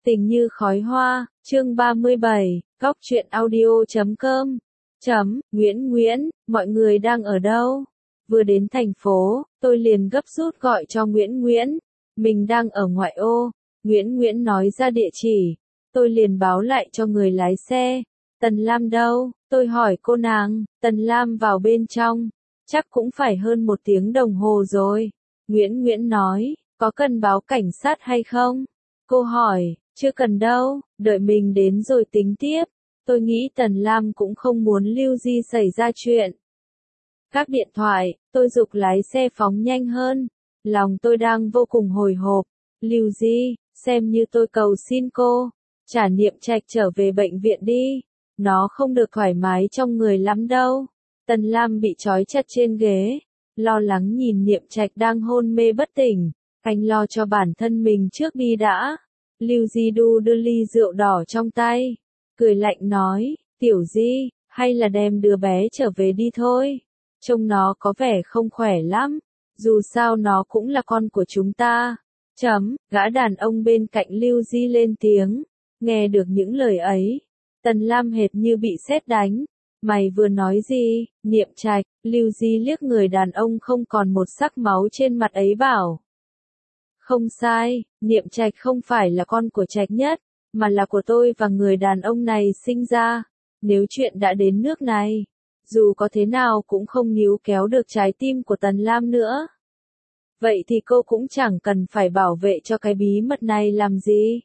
Tình như khói hoa, chương 37, góc truyện audio.com. Nguyễn, mọi người đang ở đâu? Vừa đến thành phố, tôi liền gấp rút gọi cho Nguyễn. Mình đang ở ngoại ô. Nguyễn nói ra địa chỉ. Tôi liền báo lại cho người lái xe. Tần Lam đâu? Tôi hỏi cô nàng. Tần Lam vào bên trong. Chắc cũng phải hơn 1 tiếng đồng hồ rồi. Nguyễn nói, có cần báo cảnh sát hay không? Cô hỏi, chưa cần đâu, đợi mình đến rồi tính tiếp. Tôi nghĩ Tần Lam cũng không muốn Lưu Di xảy ra chuyện. Các điện thoại, tôi giục lái xe phóng nhanh hơn. Lòng tôi đang vô cùng hồi hộp. Lưu Di, xem như tôi cầu xin cô. Trả Niệm Trạch trở về bệnh viện đi. Nó không được thoải mái trong người lắm đâu. Tần Lam bị trói chặt trên ghế. Lo lắng nhìn Niệm Trạch đang hôn mê bất tỉnh. Anh lo cho bản thân mình trước đi đã. Lưu Di đưa ly rượu đỏ trong tay. Cười lạnh nói, Tiểu Di, hay là đem đứa bé trở về đi thôi. Trông nó có vẻ không khỏe lắm. Dù sao nó cũng là con của chúng ta. Gã đàn ông bên cạnh Lưu Di lên tiếng. Nghe được những lời ấy. Tần Lam hệt như bị sét đánh. Mày vừa nói gì? Niệm Trạch. Lưu Di liếc người đàn ông không còn một sắc máu trên mặt ấy bảo. Không sai, Niệm Trạch không phải là con của Trạch Nhất, mà là của tôi và người đàn ông này sinh ra. Nếu chuyện đã đến nước này, dù có thế nào cũng không níu kéo được trái tim của Tần Lam nữa. Vậy thì cô cũng chẳng cần phải bảo vệ cho cái bí mật này làm gì.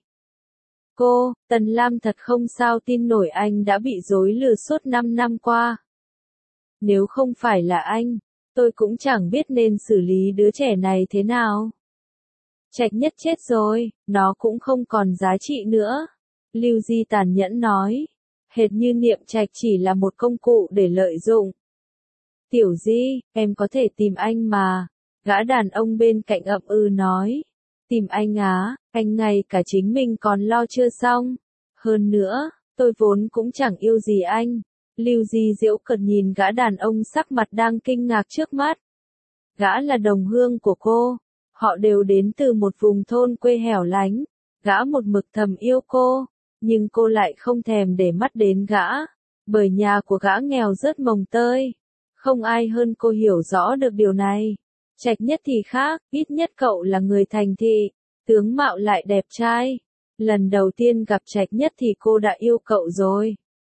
Tần Lam thật không sao tin nổi anh đã bị dối lừa suốt 5 năm qua. Nếu không phải là anh, tôi cũng chẳng biết nên xử lý đứa trẻ này thế nào. Trạch Nhất chết rồi, nó cũng không còn giá trị nữa. Lưu Di tàn nhẫn nói. Hệt như Niệm Trạch chỉ là một công cụ để lợi dụng. Tiểu Di, em có thể tìm anh mà. Gã đàn ông bên cạnh ậm ừ nói. Tìm anh á, anh ngay cả chính mình còn lo chưa xong. Hơn nữa, tôi vốn cũng chẳng yêu gì anh. Lưu Di giễu cợt nhìn gã đàn ông sắc mặt đang kinh ngạc trước mắt. Gã là đồng hương của cô. Họ đều đến từ một vùng thôn quê hẻo lánh. Gã một mực thầm yêu cô, nhưng cô lại không thèm để mắt đến gã, bởi nhà của gã nghèo rớt mồng tơi. Không ai hơn cô hiểu rõ được điều này. Trạch Nhất thì khác, ít nhất cậu là người thành thị, tướng mạo lại đẹp trai. Lần đầu tiên gặp Trạch Nhất thì cô đã yêu cậu rồi.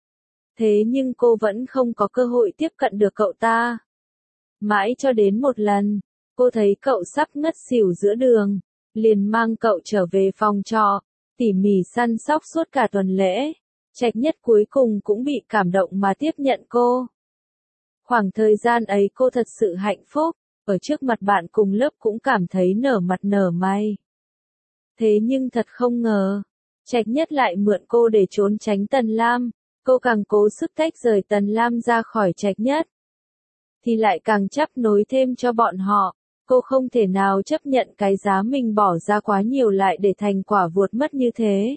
Thế nhưng cô vẫn không có cơ hội tiếp cận được cậu ta. Mãi cho đến một lần, cô thấy cậu sắp ngất xỉu giữa đường, liền mang cậu trở về phòng trọ, tỉ mỉ săn sóc suốt cả tuần lễ. Trạch Nhất cuối cùng cũng bị cảm động mà tiếp nhận cô. Khoảng thời gian ấy cô thật sự hạnh phúc, ở trước mặt bạn cùng lớp cũng cảm thấy nở mặt nở mày. Thế nhưng thật không ngờ, Trạch Nhất lại mượn cô để trốn tránh Tần Lam. Cô càng cố sức tách rời Tần Lam ra khỏi Trạch Nhất, thì lại càng chấp nối thêm cho bọn họ. Cô không thể nào chấp nhận cái giá mình bỏ ra quá nhiều lại để thành quả vuột mất như thế.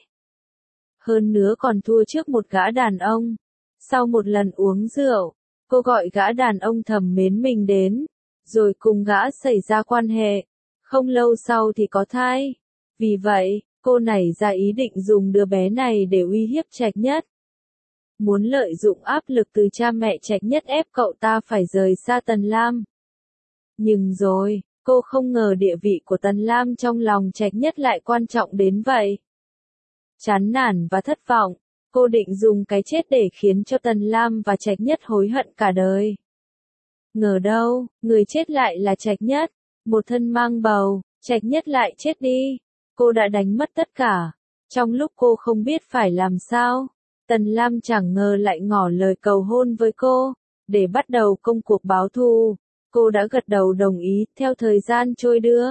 Hơn nữa còn thua trước một gã đàn ông. Sau một lần uống rượu, cô gọi gã đàn ông thầm mến mình đến, rồi cùng gã xảy ra quan hệ. Không lâu sau thì có thai. Vì vậy, cô nảy ra ý định dùng đứa bé này để uy hiếp Trạch Nhất. Muốn lợi dụng áp lực từ cha mẹ Trạch Nhất ép cậu ta phải rời xa Tần Lam. Nhưng rồi, cô không ngờ địa vị của Tần Lam trong lòng Trạch Nhất lại quan trọng đến vậy. Chán nản và thất vọng, cô định dùng cái chết để khiến cho Tần Lam và Trạch Nhất hối hận cả đời. Ngờ đâu, người chết lại là Trạch Nhất. Một thân mang bầu, Trạch Nhất lại chết đi. Cô đã đánh mất tất cả. Trong lúc cô không biết phải làm sao, Tần Lam chẳng ngờ lại ngỏ lời cầu hôn với cô, để bắt đầu công cuộc báo thù. Cô đã gật đầu đồng ý. Theo thời gian trôi đưa,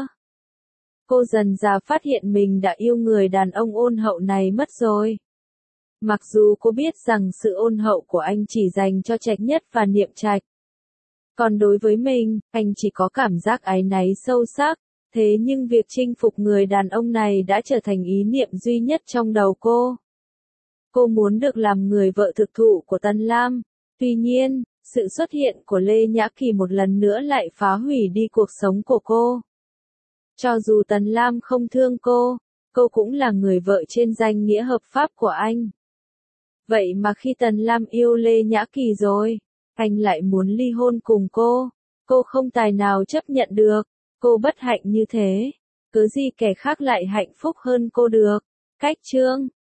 cô dần dà phát hiện mình đã yêu người đàn ông ôn hậu này mất rồi. Mặc dù cô biết rằng sự ôn hậu của anh chỉ dành cho Trạch Nhất và Niệm Trạch. Còn đối với mình, anh chỉ có cảm giác áy náy sâu sắc. Thế nhưng việc chinh phục người đàn ông này đã trở thành ý niệm duy nhất trong đầu cô. Cô muốn được làm người vợ thực thụ của Tần Lam. Tuy nhiên, sự xuất hiện của Lê Nhã Kỳ một lần nữa lại phá hủy đi cuộc sống của cô. Cho dù Tần Lam không thương cô, cô cũng là người vợ trên danh nghĩa hợp pháp của anh. Vậy mà khi Tần Lam yêu Lê Nhã Kỳ rồi, anh lại muốn ly hôn cùng cô không tài nào chấp nhận được, cô bất hạnh như thế, cớ gì kẻ khác lại hạnh phúc hơn cô được. Cách chương